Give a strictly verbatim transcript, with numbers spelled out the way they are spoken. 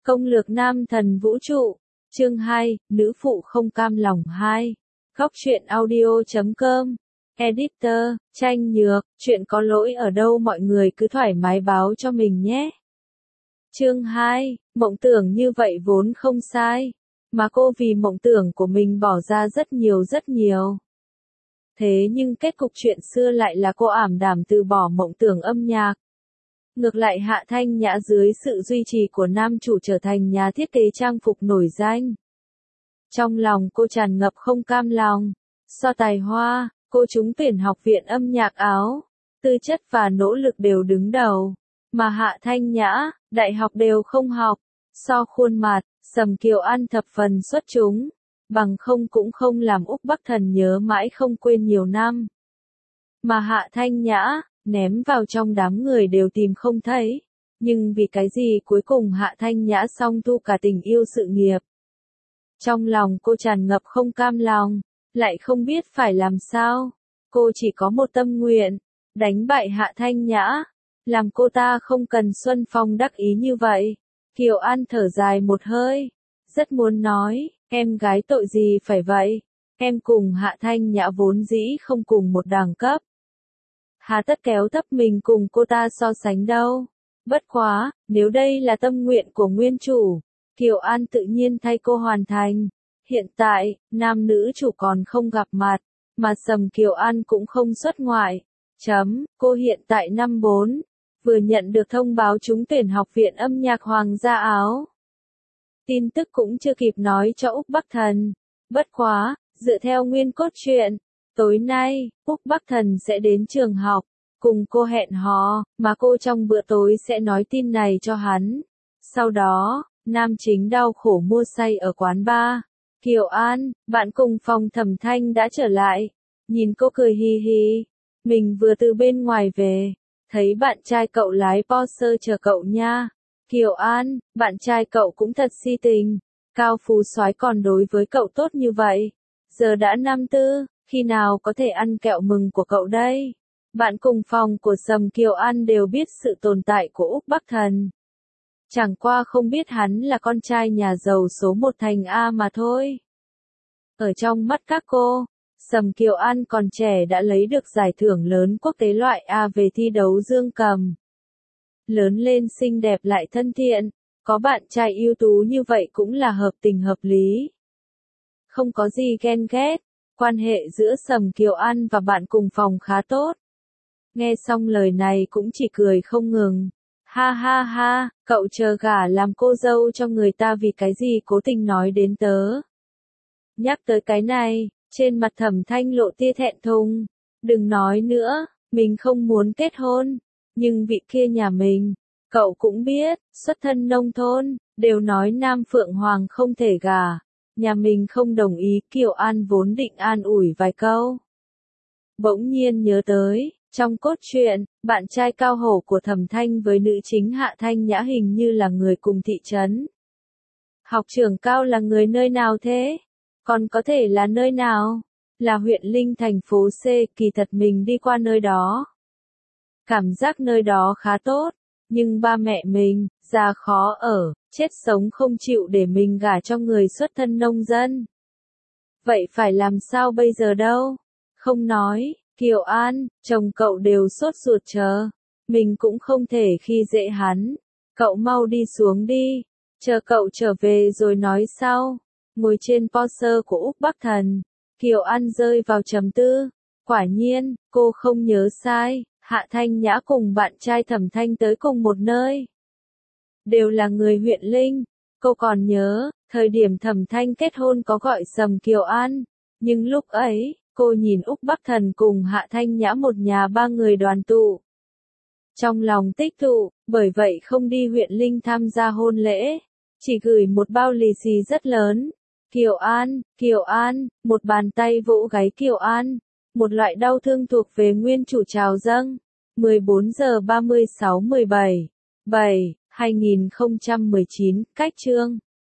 Công lược nam thần vũ trụ, chương hai, nữ phụ không cam lòng hai. Góc truyện audio chấm com. Editor, Tranh Nhược, chuyện có lỗi ở đâu mọi người cứ thoải mái báo cho mình nhé. Chương hai, mộng tưởng như vậy vốn không sai, mà cô vì mộng tưởng của mình bỏ ra rất nhiều rất nhiều. Thế nhưng kết cục chuyện xưa lại là cô ảm đạm từ bỏ mộng tưởng âm nhạc. Ngược lại Hạ Thanh Nhã dưới sự duy trì của nam chủ trở thành nhà thiết kế trang phục nổi danh. Trong lòng cô tràn ngập không cam lòng, so tài hoa, cô trúng tuyển học viện âm nhạc áo, tư chất và nỗ lực đều đứng đầu, mà Hạ Thanh Nhã, đại học đều không học, so khuôn mặt, Sầm Kiều An thập phần xuất chúng, bằng không cũng không làm Úc Bắc Thần nhớ mãi không quên nhiều năm. Mà Hạ Thanh Nhã, ném vào trong đám người đều tìm không thấy, nhưng vì cái gì cuối cùng Hạ Thanh Nhã song tu cả tình yêu sự nghiệp. Trong lòng cô tràn ngập không cam lòng, lại không biết phải làm sao, cô chỉ có một tâm nguyện, đánh bại Hạ Thanh Nhã, làm cô ta không cần Xuân Phong đắc ý như vậy. Kiều An thở dài một hơi, rất muốn nói, em gái tội gì phải vậy, em cùng Hạ Thanh Nhã vốn dĩ không cùng một đẳng cấp. Hà tất kéo thấp mình cùng cô ta so sánh đâu. Bất quá, nếu đây là tâm nguyện của nguyên chủ, Kiều An tự nhiên thay cô hoàn thành. Hiện tại, nam nữ chủ còn không gặp mặt, mà Sầm Kiều An cũng không xuất ngoại. Chấm, cô hiện tại năm bốn, vừa nhận được thông báo trúng tuyển học viện âm nhạc Hoàng gia áo. Tin tức cũng chưa kịp nói cho Úc Bắc Thần. Bất quá, dựa theo nguyên cốt truyện, tối nay, Úc Bắc Thần sẽ đến trường học, cùng cô hẹn hò, mà cô trong bữa tối sẽ nói tin này cho hắn. Sau đó, nam chính đau khổ mua say ở quán bar. Kiều An, bạn cùng phòng Thẩm Thanh đã trở lại. Nhìn cô cười hi hi. Mình vừa từ bên ngoài về, thấy bạn trai cậu lái Porsche chờ cậu nha. Kiều An, bạn trai cậu cũng thật si tình. Cao phú soái còn đối với cậu tốt như vậy. Giờ đã năm tư, khi nào có thể ăn kẹo mừng của cậu đây? Bạn cùng phòng của Sầm Kiều An đều biết sự tồn tại của Úc Bắc Thần. Chẳng qua không biết hắn là con trai nhà giàu số một thành A mà thôi. Ở trong mắt các cô, Sầm Kiều An còn trẻ đã lấy được giải thưởng lớn quốc tế loại A về thi đấu dương cầm. Lớn lên xinh đẹp lại thân thiện, có bạn trai ưu tú như vậy cũng là hợp tình hợp lý. Không có gì ghen ghét, quan hệ giữa Sầm Kiều An và bạn cùng phòng khá tốt. Nghe xong lời này cũng chỉ cười không ngừng. Ha ha ha, cậu chờ gả làm cô dâu cho người ta vì cái gì cố tình nói đến tớ. Nhắc tới cái này, trên mặt Thẩm Thanh lộ tia thẹn thùng. Đừng nói nữa, mình không muốn kết hôn, nhưng vị kia nhà mình, cậu cũng biết, xuất thân nông thôn, đều nói Nam Phượng Hoàng không thể gả. Nhà mình không đồng ý. Kiều An vốn định an ủi vài câu. Bỗng nhiên nhớ tới, trong cốt truyện, bạn trai cao hổ của Thẩm Thanh với nữ chính Hạ Thanh Nhã hình như là người cùng thị trấn. Học trưởng Cao là người nơi nào thế? Còn có thể là nơi nào? Là huyện Linh thành phố C, kỳ thật mình đi qua nơi đó. Cảm giác nơi đó khá tốt, nhưng ba mẹ mình, già khó ở, chết sống không chịu để mình gả cho người xuất thân nông dân. Vậy phải làm sao bây giờ đâu? Không nói, Kiều An, chồng cậu đều sốt ruột chờ. Mình cũng không thể khi dễ hắn. Cậu mau đi xuống đi. Chờ cậu trở về rồi nói sau. Ngồi trên Porsche của Úc Bắc Thần, Kiều An rơi vào trầm tư. Quả nhiên, cô không nhớ sai. Hạ Thanh Nhã cùng bạn trai Thẩm Thanh tới cùng một nơi. Đều là người huyện Linh. Cô còn nhớ, thời điểm Thẩm Thanh kết hôn có gọi Sầm Kiều An. Nhưng lúc ấy, cô nhìn Úc Bắc Thần cùng Hạ Thanh Nhã một nhà ba người đoàn tụ. Trong lòng tích tụ, bởi vậy không đi huyện Linh tham gia hôn lễ. Chỉ gửi một bao lì xì rất lớn. Kiều An, Kiều An, một bàn tay vỗ gáy Kiều An. Một loại đau thương thuộc về nguyên chủ trào dâng. mười bốn giờ ba mươi sáu mười bảy, bảy, hai nghìn không trăm mười chín, cách chương.